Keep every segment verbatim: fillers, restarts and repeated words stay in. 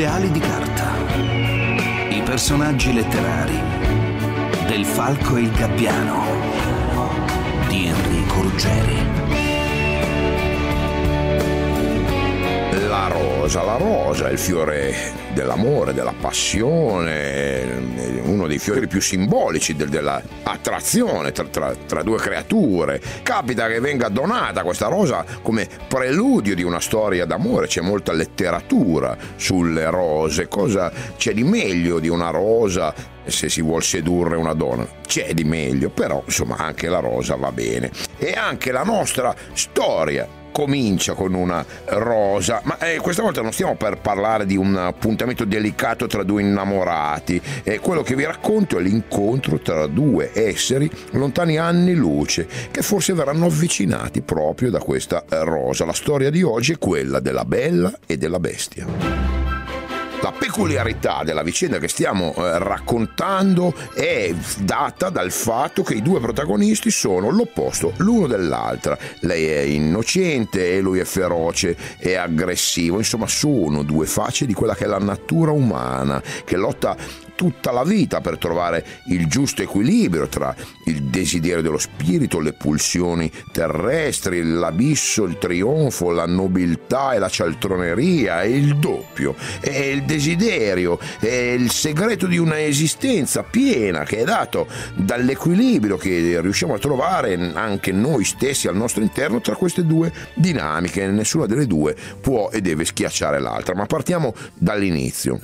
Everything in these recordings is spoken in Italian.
sulle ali di carta. I personaggi letterari del Falco e il Gabbiano di Enrico Ruggeri. La rosa, la rosa è il fiore dell'amore, della passione, uno dei fiori più simbolici del, della attrazione tra, tra, tra due creature. Capita che venga donata questa rosa come preludio di una storia d'amore. C'è molta letteratura sulle rose. Cosa c'è di meglio di una rosa se si vuol sedurre una donna? C'è di meglio, però insomma anche la rosa va bene. E anche la nostra storia comincia con una rosa, ma eh, questa volta non stiamo per parlare di un appuntamento delicato tra due innamorati. Eh, quello che vi racconto è l'incontro tra due esseri lontani anni luce, che forse verranno avvicinati proprio da questa rosa. La storia di oggi è quella della bella e della bestia. La peculiarità della vicenda che stiamo eh, raccontando è data dal fatto che i due protagonisti sono l'opposto l'uno dell'altra. Lei è innocente e lui è feroce e aggressivo. Insomma, sono due facce di quella che è la natura umana, che lotta tutta la vita per trovare il giusto equilibrio tra il desiderio dello spirito, le pulsioni terrestri, l'abisso, il trionfo, la nobiltà e la cialtroneria, e il doppio, e il desiderio, e il segreto di una esistenza piena che è dato dall'equilibrio che riusciamo a trovare anche noi stessi al nostro interno tra queste due dinamiche. Nessuna delle due può e deve schiacciare l'altra, ma partiamo dall'inizio.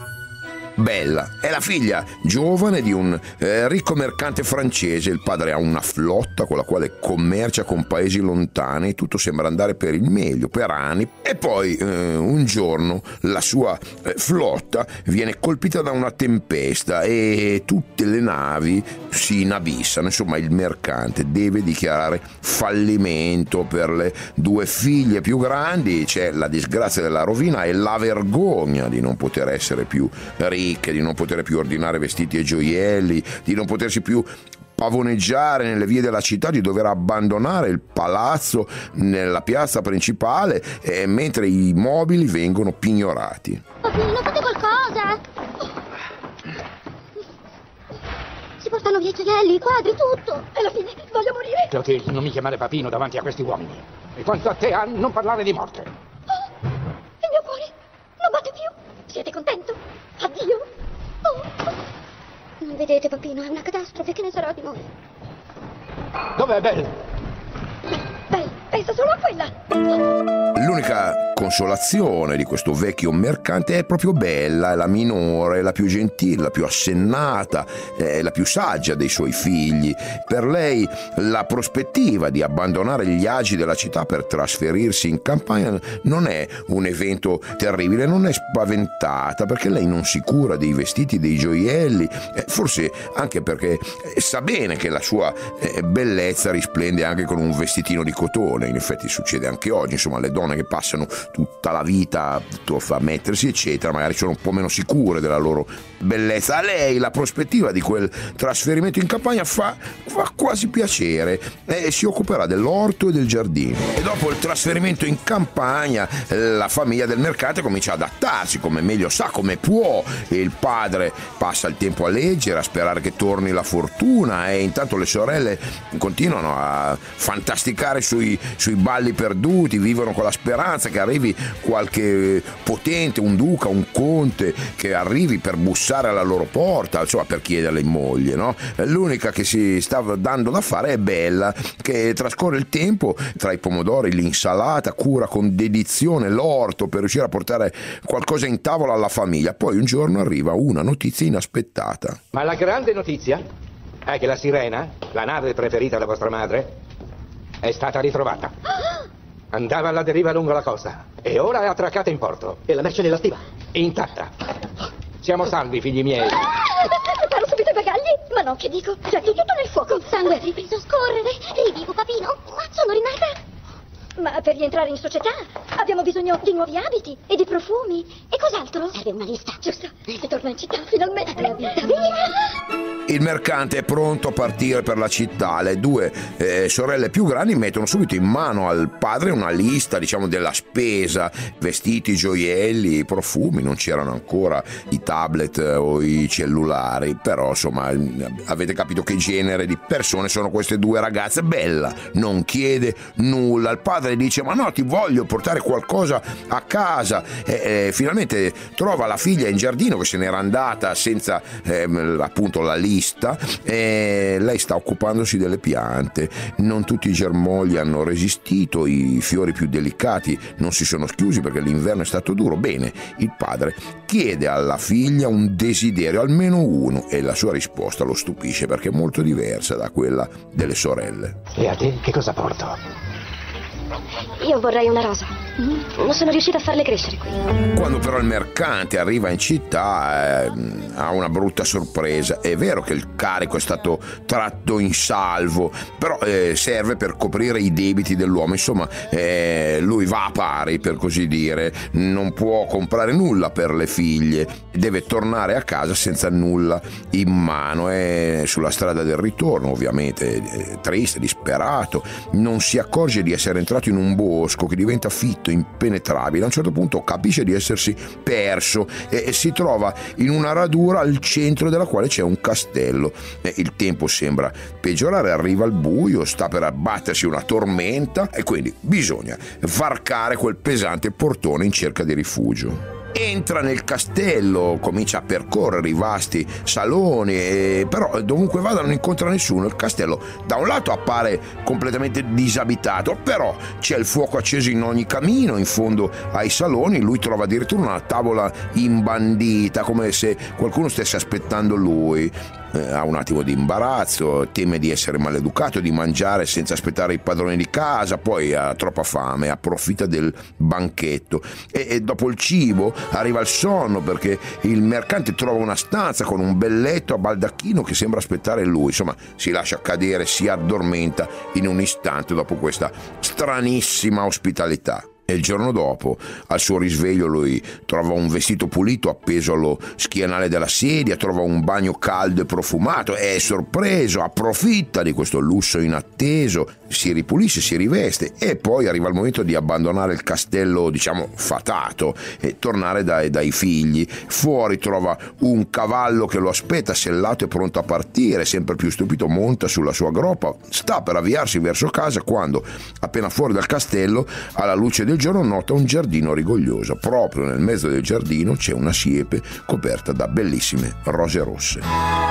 Bella è la figlia giovane di un eh, ricco mercante francese. Il padre ha una flotta con la quale commercia con paesi lontani. Tutto sembra andare per il meglio per anni, e poi eh, un giorno la sua eh, flotta viene colpita da una tempesta e tutte le navi si inabissano. Insomma, il mercante deve dichiarare fallimento. Per le due figlie più grandi c'è la disgrazia della rovina e la vergogna di non poter essere più ricche, di non poter più ordinare vestiti e gioielli, di non potersi più pavoneggiare nelle vie della città, di dover abbandonare il palazzo nella piazza principale, eh, mentre i mobili vengono pignorati. Papino, fate qualcosa! Si portano via i gioielli, i quadri, tutto! E alla fine voglio morire! Clotilde, non mi chiamare papino davanti a questi uomini. E quanto a te, Anne, non parlare di morte. Oh, il mio cuore non batte più! Siete contento? Addio! Oh. Non vedete, papino, è una catastrofe, che ne sarà di noi? Dov'è Belle? Belle, pensa solo a quella! L'unica consolazione di questo vecchio mercante è proprio Bella, è la minore, la più gentile, la più assennata, è la più saggia dei suoi figli. Per lei la prospettiva di abbandonare gli agi della città per trasferirsi in campagna non è un evento terribile, non è spaventata, perché lei non si cura dei vestiti, dei gioielli, forse anche perché sa bene che la sua bellezza risplende anche con un vestitino di cotone. In effetti succede anche oggi, insomma, le donne che passano tutta la vita a mettersi eccetera magari sono un po' meno sicure della loro bellezza. A lei la prospettiva di quel trasferimento in campagna fa, fa quasi piacere, e si occuperà dell'orto e del giardino. E dopo il trasferimento in campagna la famiglia del mercante comincia ad adattarsi come meglio sa, come può. Il padre passa il tempo a leggere, a sperare che torni la fortuna, e intanto le sorelle continuano a fantasticare sui, sui balli perduti, vivono con la speranza che arrivi qualche potente, un duca, un conte, che arrivi per bussare alla loro porta, insomma per chiederle in moglie, no? L'unica che si sta dando da fare è Bella, che trascorre il tempo tra i pomodori, l'insalata, cura con dedizione l'orto per riuscire a portare qualcosa in tavola alla famiglia. Poi un giorno arriva una notizia inaspettata. Ma la grande notizia è che la sirena, la nave preferita della vostra madre, è stata ritrovata. Andava alla deriva lungo la costa e ora è attraccata in porto. E la merce nella stiva? Intatta. Siamo salvi, figli miei. Preparo subito i bagagli. Ma no, che dico? Getto tutto nel fuoco. Il sangue è ripreso a scorrere. Rivivo, papino. Ma sono rinata. Ma per rientrare in società Abbiamo bisogno di nuovi abiti e di profumi. E cos'altro? Serve una lista. Giusto. Si torna in città, finalmente. Via! Il mercante è pronto a partire per la città. Le due eh, sorelle più grandi mettono subito in mano al padre una lista, diciamo, della spesa, vestiti, gioielli, profumi. Non c'erano ancora i tablet o i cellulari, però insomma avete capito che genere di persone sono queste due ragazze. Bella non chiede nulla, il padre dice ma no, ti voglio portare qualcosa a casa, e, e finalmente trova la figlia in giardino che se n'era andata senza eh, appunto la lista. E lei sta occupandosi delle piante. Non tutti i germogli hanno resistito, i fiori più delicati non si sono schiusi perché l'inverno è stato duro. Bene, il padre chiede alla figlia un desiderio, almeno uno, e la sua risposta lo stupisce perché è molto diversa da quella delle sorelle. E a te che cosa porto? Io vorrei una rosa. Non sono riuscita a farle crescere qui. Quando però il mercante arriva in città eh, ha una brutta sorpresa. È vero che il carico è stato tratto in salvo, però eh, serve per coprire i debiti dell'uomo. Insomma, eh, lui va a pari, per così dire. Non può comprare nulla per le figlie, deve tornare a casa senza nulla in mano. È sulla strada del ritorno, ovviamente, eh, triste, disperato. Non si accorge di essere entrato in un bosco che diventa fitto, impenetrabile. A un certo punto capisce di essersi perso e, e si trova in una radura al centro della quale c'è un castello. E il tempo sembra peggiorare, arriva il buio, sta per abbattersi una tormenta e quindi bisogna varcare quel pesante portone in cerca di rifugio. Entra nel castello, comincia a percorrere i vasti saloni, e però dovunque vada non incontra nessuno. Il castello da un lato appare completamente disabitato, però c'è il fuoco acceso in ogni camino, in fondo ai saloni. Lui trova addirittura una tavola imbandita, come se qualcuno stesse aspettando lui. Eh, ha un attimo di imbarazzo, teme di essere maleducato, di mangiare senza aspettare i padroni di casa, poi ha troppa fame, approfitta del banchetto e, e dopo il cibo arriva il sonno, perché il mercante trova una stanza con un bel letto a baldacchino che sembra aspettare lui. Insomma, si lascia cadere, si addormenta in un istante dopo questa stranissima ospitalità. E il giorno dopo, al suo risveglio, lui trova un vestito pulito appeso allo schienale della sedia, trova un bagno caldo e profumato, è sorpreso, approfitta di questo lusso inatteso, si ripulisce, si riveste e poi arriva il momento di abbandonare il castello, diciamo, fatato e tornare dai, dai figli. Fuori trova un cavallo che lo aspetta, sellato e pronto a partire. Sempre più stupito monta sulla sua groppa, sta per avviarsi verso casa quando, appena fuori dal castello, alla luce del giorno nota un giardino rigoglioso. Proprio nel mezzo del giardino c'è una siepe coperta da bellissime rose rosse.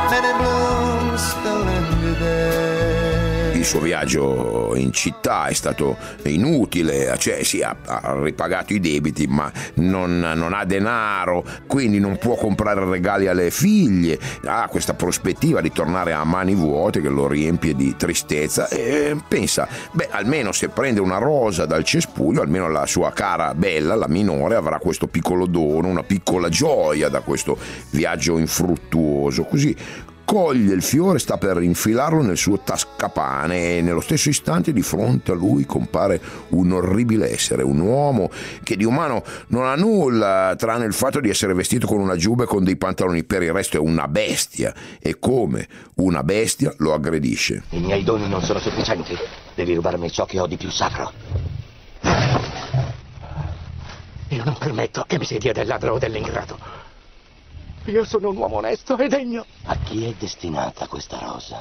Il suo viaggio in città è stato inutile, cioè sì, ha, ha ripagato i debiti, ma non, non ha denaro, quindi non può comprare regali alle figlie. Ha questa prospettiva di tornare a mani vuote che lo riempie di tristezza e pensa, beh, almeno se prende una rosa dal cespuglio, almeno la sua cara Bella, la minore, avrà questo piccolo dono, una piccola gioia da questo viaggio infruttuoso. Così coglie il fiore, sta per infilarlo nel suo tascapane e nello stesso istante di fronte a lui compare un orribile essere, un uomo che di umano non ha nulla tranne il fatto di essere vestito con una giubba e con dei pantaloni. Per il resto è una bestia e come una bestia lo aggredisce. I miei doni non sono sufficienti, devi rubarmi ciò che ho di più sacro. Io non permetto che mi si dia del ladro o dell'ingrato. Io sono un uomo onesto e degno. A chi è destinata questa rosa?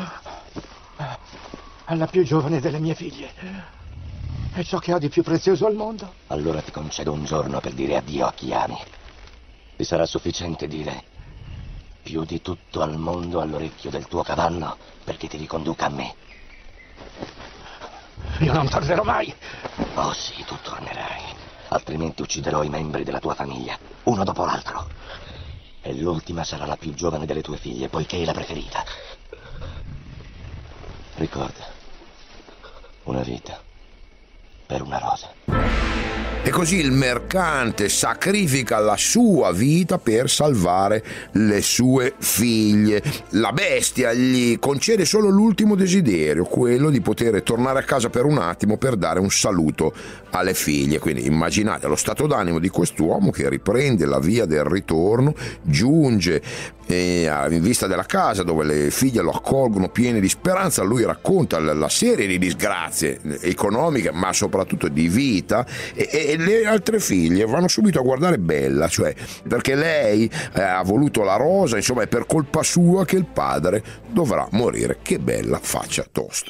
Alla più giovane delle mie figlie. È ciò che ho di più prezioso al mondo. Allora ti concedo un giorno per dire addio a chi ami. Ti sarà sufficiente dire più di tutto al mondo all'orecchio del tuo cavallo perché ti riconduca a me. Io non tornerò mai. Oh sì, tu tornerai. Altrimenti ucciderò i membri della tua famiglia, uno dopo l'altro. E l'ultima sarà la più giovane delle tue figlie, poiché è la preferita. Ricorda, una vita per una rosa. E così il mercante sacrifica la sua vita per salvare le sue figlie. La bestia gli concede solo l'ultimo desiderio, quello di poter tornare a casa per un attimo per dare un saluto alle figlie. Quindi immaginate lo stato d'animo di quest'uomo che riprende la via del ritorno, giunge eh, in vista della casa dove le figlie lo accolgono piene di speranza. Lui racconta la serie di disgrazie economiche, ma soprattutto di vita, e, e le altre figlie vanno subito a guardare Bella, cioè perché lei eh, ha voluto la rosa, insomma è per colpa sua che il padre dovrà morire. Che bella faccia tosta.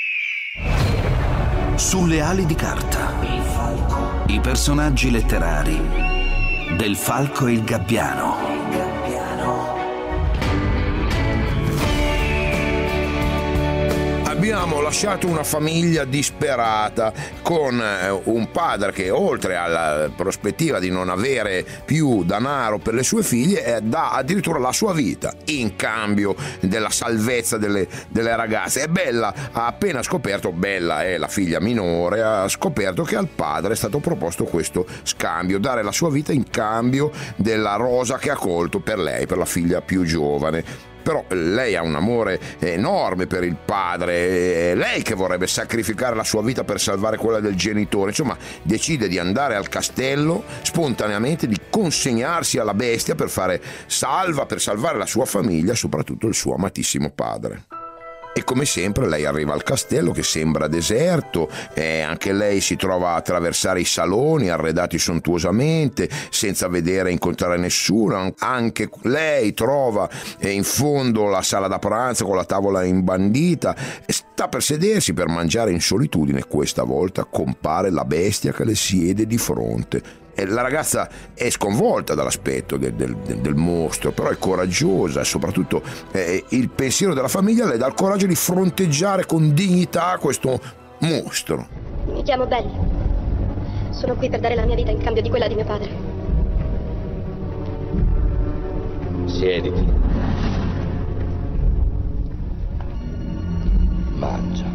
Sulle ali di carta, i personaggi letterari del Falco e il Gabbiano. Abbiamo lasciato una famiglia disperata con un padre che, oltre alla prospettiva di non avere più denaro per le sue figlie, dà addirittura la sua vita in cambio della salvezza delle, delle ragazze. E Bella ha appena scoperto, Bella è la figlia minore, ha scoperto che al padre è stato proposto questo scambio, dare la sua vita in cambio della rosa che ha colto per lei, per la figlia più giovane. Però lei ha un amore enorme per il padre, è lei che vorrebbe sacrificare la sua vita per salvare quella del genitore. Insomma, decide di andare al castello spontaneamente, di consegnarsi alla bestia per fare salva, per salvare la sua famiglia e soprattutto il suo amatissimo padre. E come sempre lei arriva al castello che sembra deserto, e anche lei si trova a attraversare i saloni arredati sontuosamente senza vedere e incontrare nessuno. Anche lei trova in fondo la sala da pranzo con la tavola imbandita e sta per sedersi per mangiare in solitudine. Questa volta compare la bestia che le siede di fronte. E la ragazza è sconvolta dall'aspetto del, del, del mostro, però è coraggiosa e soprattutto eh, il pensiero della famiglia le dà il coraggio di fronteggiare con dignità questo mostro. Mi chiamo Bella. Sono qui per dare la mia vita in cambio di quella di mio padre. Siediti. Mangia.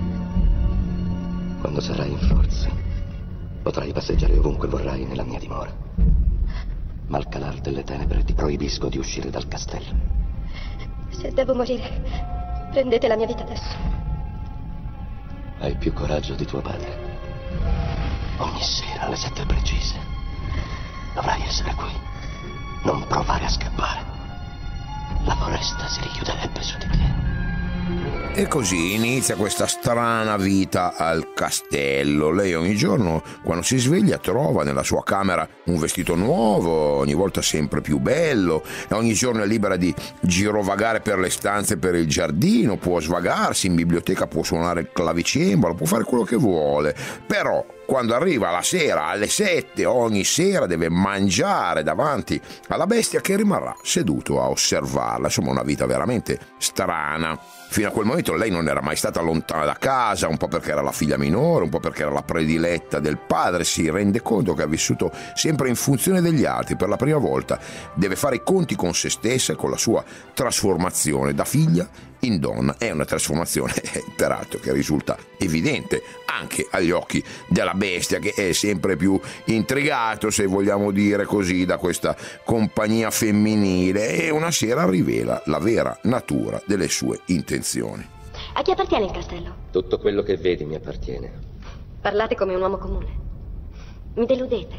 Quando sarai in forza, potrai passeggiare ovunque vorrai nella mia dimora. Ma al calar delle tenebre ti proibisco di uscire dal castello. Se devo morire, prendete la mia vita adesso. Hai più coraggio di tuo padre. Ogni sera alle sette precise dovrai essere qui. Non provare a scappare. La foresta si richiuderebbe su di te. E così inizia questa strana vita al castello. Lei ogni giorno, quando si sveglia, trova nella sua camera un vestito nuovo, ogni volta sempre più bello, e ogni giorno è libera di girovagare per le stanze, per il giardino, può svagarsi in biblioteca, può suonare il clavicembalo, può fare quello che vuole. Però quando arriva la sera, alle sette, ogni sera deve mangiare davanti alla bestia che rimarrà seduto a osservarla. Insomma, una vita veramente strana. Fino a quel momento lei non era mai stata lontana da casa, un po' perché era la figlia minore, un po' perché era la prediletta del padre. Si rende conto che ha vissuto sempre in funzione degli altri. Per la prima volta deve fare i conti con se stessa e con la sua trasformazione da figlia in donna. È una trasformazione, peraltro, che risulta evidente anche agli occhi della bestia, che è sempre più intrigato, se vogliamo dire così, da questa compagnia femminile, e una sera rivela la vera natura delle sue intenzioni. A chi appartiene il castello? Tutto quello che vedi mi appartiene. Parlate come un uomo comune. Mi deludete.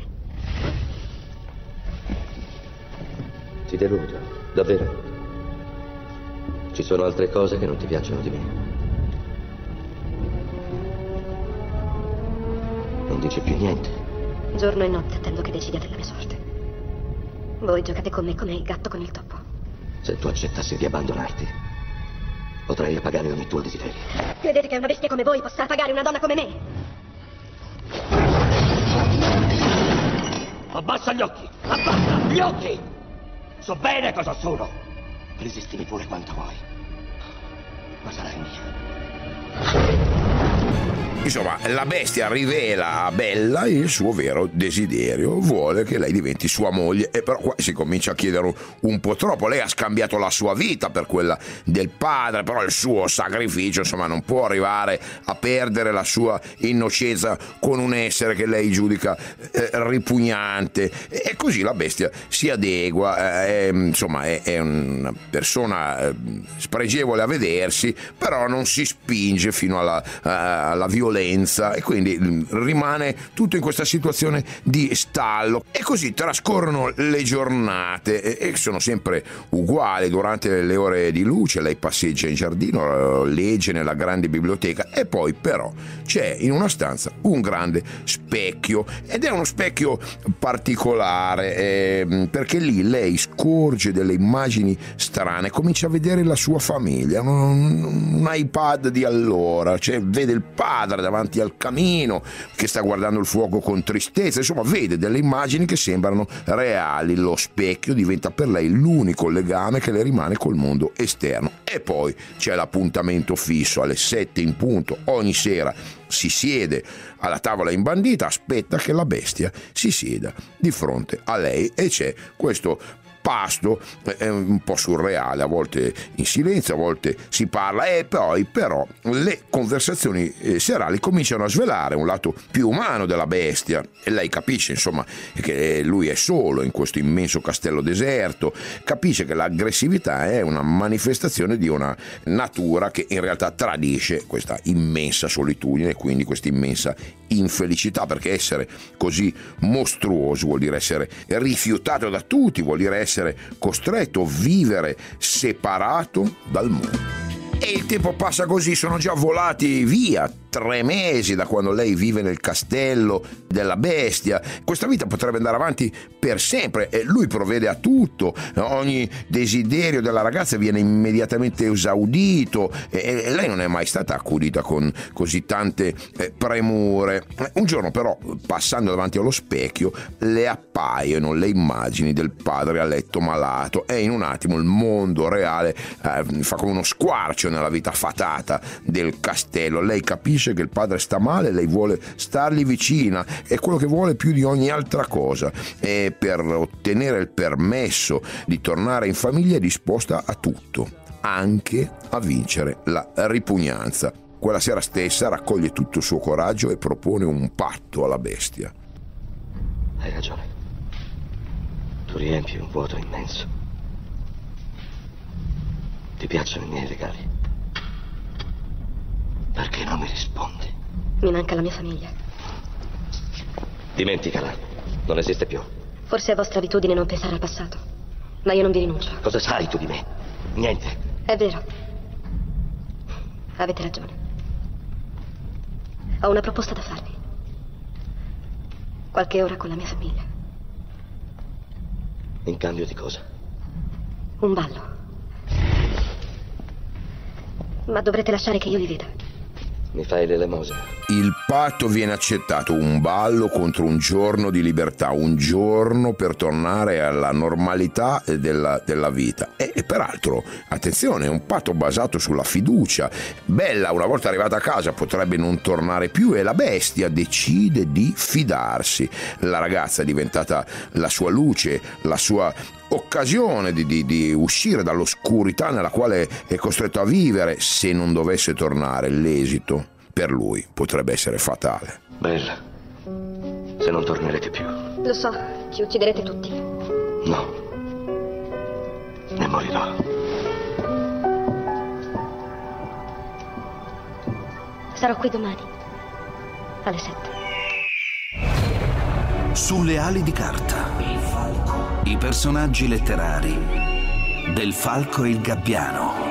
Ti deludo, davvero. Ci sono altre cose che non ti piacciono di me. Non dici più niente. Giorno e notte attendo che decidiate la mia sorte. Voi giocate con me come il gatto con il topo. Se tu accettassi di abbandonarti, potrei appagare ogni tuo desiderio. Credete che una bestia come voi possa pagare una donna come me? Abbassa gli occhi! Abbassa gli occhi! So bene cosa sono! Resistimi pure quanto vuoi, ma sarai mia. Insomma, la bestia rivela a Bella il suo vero desiderio, vuole che lei diventi sua moglie, e però qua si comincia a chiedere un po' troppo. Lei ha scambiato la sua vita per quella del padre, però il suo sacrificio, insomma, non può arrivare a perdere la sua innocenza con un essere che lei giudica eh, ripugnante, e così la bestia si adegua, eh, insomma è, è una persona eh, spregevole a vedersi, però non si spinge fino alla, alla violenza, e quindi rimane tutto in questa situazione di stallo, e così trascorrono le giornate e sono sempre uguali. Durante le ore di luce lei passeggia in giardino, legge nella grande biblioteca, e poi però c'è in una stanza un grande specchio, ed è uno specchio particolare eh, perché lì lei scorge delle immagini strane, comincia a vedere la sua famiglia, un, un iPad di allora, cioè vede il padre davanti al camino che sta guardando il fuoco con tristezza, insomma vede delle immagini che sembrano reali. Lo specchio diventa per lei l'unico legame che le rimane col mondo esterno. E poi c'è l'appuntamento fisso alle sette in punto ogni sera, si siede alla tavola imbandita, aspetta che la bestia si sieda di fronte a lei, e c'è questo pasto è un po' surreale, a volte in silenzio, a volte si parla, e poi però le conversazioni serali cominciano a svelare un lato più umano della bestia, e lei capisce insomma che lui è solo in questo immenso castello deserto, capisce che l'aggressività è una manifestazione di una natura che in realtà tradisce questa immensa solitudine e quindi questa immensa infelicità, perché essere così mostruoso vuol dire essere rifiutato da tutti, vuol dire essere costretto a vivere separato dal mondo. E il tempo passa così, sono già volati via tre mesi da quando lei vive nel castello della bestia. Questa vita potrebbe andare avanti per sempre, e lui provvede a tutto, ogni desiderio della ragazza viene immediatamente esaudito, e lei non è mai stata accudita con così tante premure. Un giorno però, passando davanti allo specchio, le appaiono le immagini del padre a letto malato, e in un attimo il mondo reale eh, fa come uno squarcio nella vita fatata del castello. Lei capisce che il padre sta male, lei vuole stargli vicina, è quello che vuole più di ogni altra cosa, e per ottenere il permesso di tornare in famiglia è disposta a tutto, anche a vincere la ripugnanza. Quella sera stessa raccoglie tutto il suo coraggio e propone un patto alla bestia. Hai ragione, tu riempi un vuoto immenso. Ti piacciono i miei regali? Perché non mi rispondi? Mi manca la mia famiglia. Dimenticala, non esiste più. Forse è vostra abitudine non pensare al passato, ma io non vi rinuncio. Cosa sai tu di me? Niente. È vero. Avete ragione. Ho una proposta da farvi. Qualche ora con la mia famiglia. In cambio di cosa? Un ballo. Ma dovrete lasciare che io vi veda. Mi fai l'elemosina. Il patto viene accettato, un ballo contro un giorno di libertà, un giorno per tornare alla normalità della, della vita. E, e peraltro, attenzione, è un patto basato sulla fiducia. Bella, una volta arrivata a casa, potrebbe non tornare più, e la bestia decide di fidarsi. La ragazza è diventata la sua luce, la sua occasione di, di, di uscire dall'oscurità nella quale è costretto a vivere. Se non dovesse tornare, l'esito per lui potrebbe essere fatale. Bella, se non tornerete più. Lo so, ci ucciderete tutti. No, ne morirò. Sarò qui domani, alle sette. Sulle ali di carta, i personaggi letterari del Falco e il Gabbiano.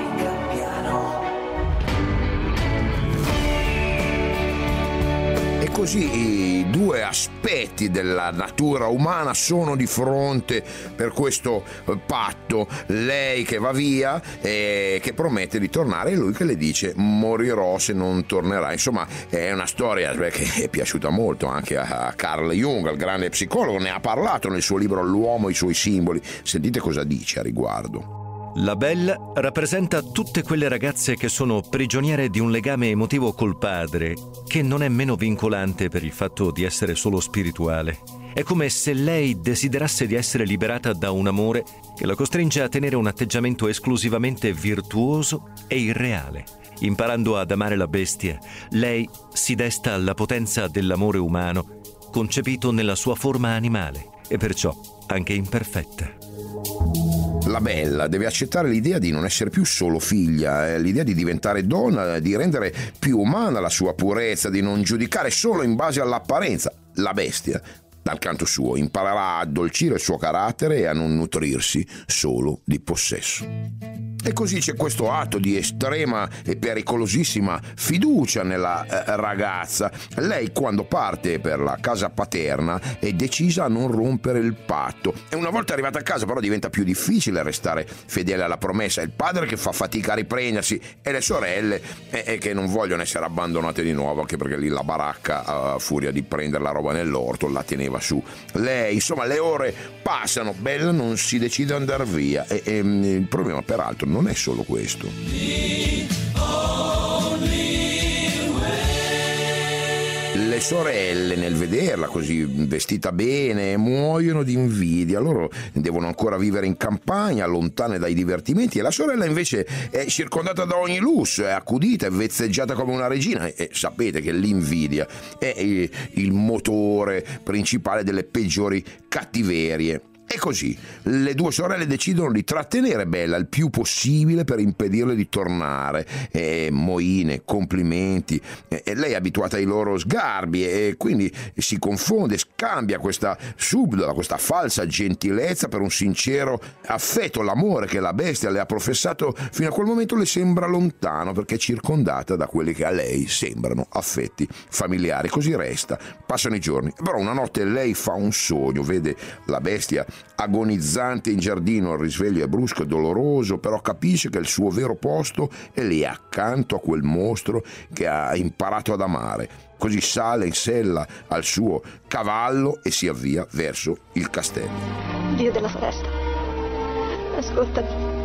E così i due aspetti della natura umana sono di fronte per questo patto. Lei che va via e che promette di tornare, e lui che le dice morirò se non tornerai. Insomma, è una storia che è piaciuta molto anche a Carl Jung, al grande psicologo. Ne ha parlato nel suo libro L'uomo e i suoi simboli. Sentite cosa dice a riguardo. La Belle rappresenta tutte quelle ragazze che sono prigioniere di un legame emotivo col padre, che non è meno vincolante per il fatto di essere solo spirituale. È come se lei desiderasse di essere liberata da un amore che la costringe a tenere un atteggiamento esclusivamente virtuoso e irreale. Imparando ad amare la bestia, lei si desta alla potenza dell'amore umano, concepito nella sua forma animale e perciò anche imperfetta. La Bella deve accettare l'idea di non essere più solo figlia, eh, l'idea di diventare donna, di rendere più umana la sua purezza, di non giudicare solo in base all'apparenza. La bestia, dal canto suo, imparerà a addolcire il suo carattere e a non nutrirsi solo di possesso. E così c'è questo atto di estrema e pericolosissima fiducia nella eh, ragazza. Lei, quando parte per la casa paterna, è decisa a non rompere il patto. E una volta arrivata a casa però diventa più difficile restare fedele alla promessa. È il padre che fa fatica a riprendersi e le sorelle eh, eh, che non vogliono essere abbandonate di nuovo, anche perché lì la baracca, a furia di prendere la roba nell'orto, la teneva su lei. Insomma, le ore passano, Bella non si decide ad andare via e, e il problema peraltro non è solo questo. Le sorelle, nel vederla così vestita bene, muoiono di invidia. Loro devono ancora vivere in campagna, lontane dai divertimenti, e la sorella invece è circondata da ogni lusso, è accudita, è vezzeggiata come una regina. E sapete che l'invidia è il motore principale delle peggiori cattiverie. E così le due sorelle decidono di trattenere Bella il più possibile per impedirle di tornare. E moine, complimenti, e lei è abituata ai loro sgarbi e quindi si confonde, scambia questa subdola, questa falsa gentilezza per un sincero affetto. L'amore che la bestia le ha professato fino a quel momento le sembra lontano, perché è circondata da quelli che a lei sembrano affetti familiari. Così resta, passano i giorni, però una notte lei fa un sogno, vede la bestia agonizzante in giardino. Il risveglio è brusco e doloroso, però capisce che il suo vero posto è lì accanto a quel mostro che ha imparato ad amare. Così sale in sella al suo cavallo e si avvia verso il castello. Dio della foresta, ascoltami.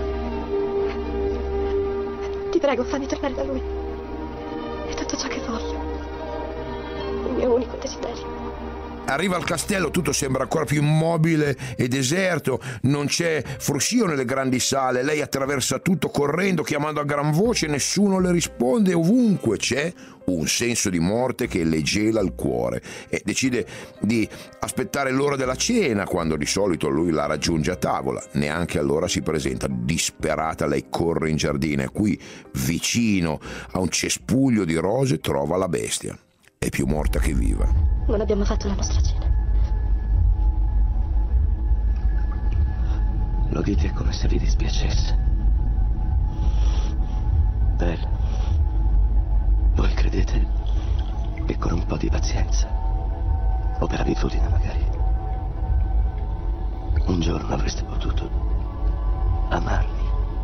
Ti prego, fammi tornare da lui. È tutto ciò che voglio. Il mio unico desiderio. Arriva al castello, tutto sembra ancora più immobile e deserto, non c'è fruscio nelle grandi sale. Lei attraversa tutto correndo, chiamando a gran voce, nessuno le risponde. Ovunque c'è un senso di morte che le gela il cuore e decide di aspettare l'ora della cena, quando di solito lui la raggiunge a tavola. Neanche allora si presenta. Disperata lei corre in giardino e qui, vicino a un cespuglio di rose, trova la bestia. È più morta che viva. Non abbiamo fatto la nostra cena. Lo dite come se vi dispiacesse. Bella, voi credete che con un po' di pazienza, o per abitudine magari, un giorno avreste potuto amarmi?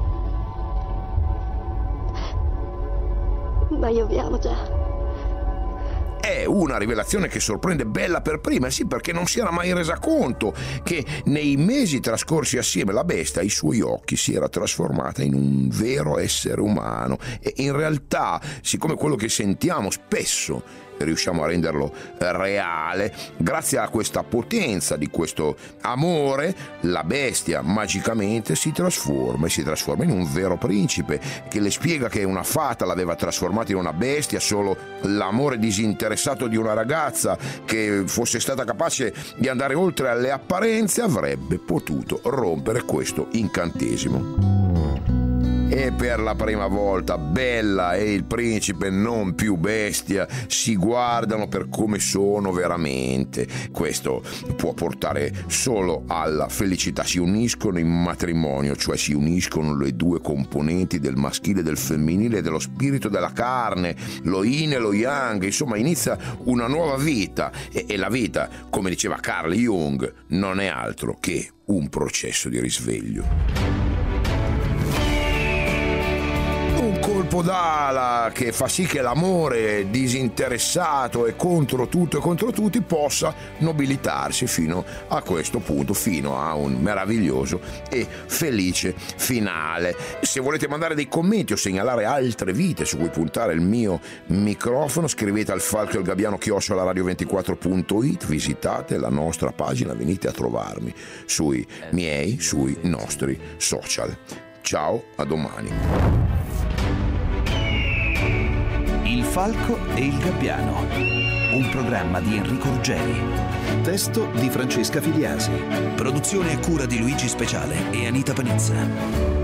Ma io vi amo già. È una rivelazione che sorprende Bella per prima, sì, perché non si era mai resa conto che nei mesi trascorsi assieme la bestia ai suoi occhi si era trasformata in un vero essere umano. E in realtà, siccome quello che sentiamo spesso riusciamo a renderlo reale, grazie a questa potenza di questo amore, la bestia magicamente si trasforma e si trasforma in un vero principe, che le spiega che una fata l'aveva trasformata in una bestia. Solo l'amore disinteressato di una ragazza che fosse stata capace di andare oltre alle apparenze avrebbe potuto rompere questo incantesimo. E per la prima volta Bella e il principe, non più bestia, si guardano per come sono veramente. Questo può portare solo alla felicità. Si uniscono in matrimonio, cioè si uniscono le due componenti del maschile e del femminile e dello spirito della carne, lo yin e lo yang. Insomma, inizia una nuova vita e, e la vita, come diceva Carl Jung, non è altro che un processo di risveglio. campodala che fa sì che l'amore disinteressato e contro tutto e contro tutti possa nobilitarsi fino a questo punto, fino a un meraviglioso e felice finale. Se volete mandare dei commenti o segnalare altre vite su cui puntare il mio microfono, scrivete al falco e il gabbiano chiocciola radio ventiquattro punto it, visitate la nostra pagina, venite a trovarmi sui miei, sui nostri social. Ciao, a domani. Il falco e il gabbiano, un programma di Enrico Ruggeri. Testo di Francesca Filiasi. Produzione a cura di Luigi Speciale e Anita Panizza.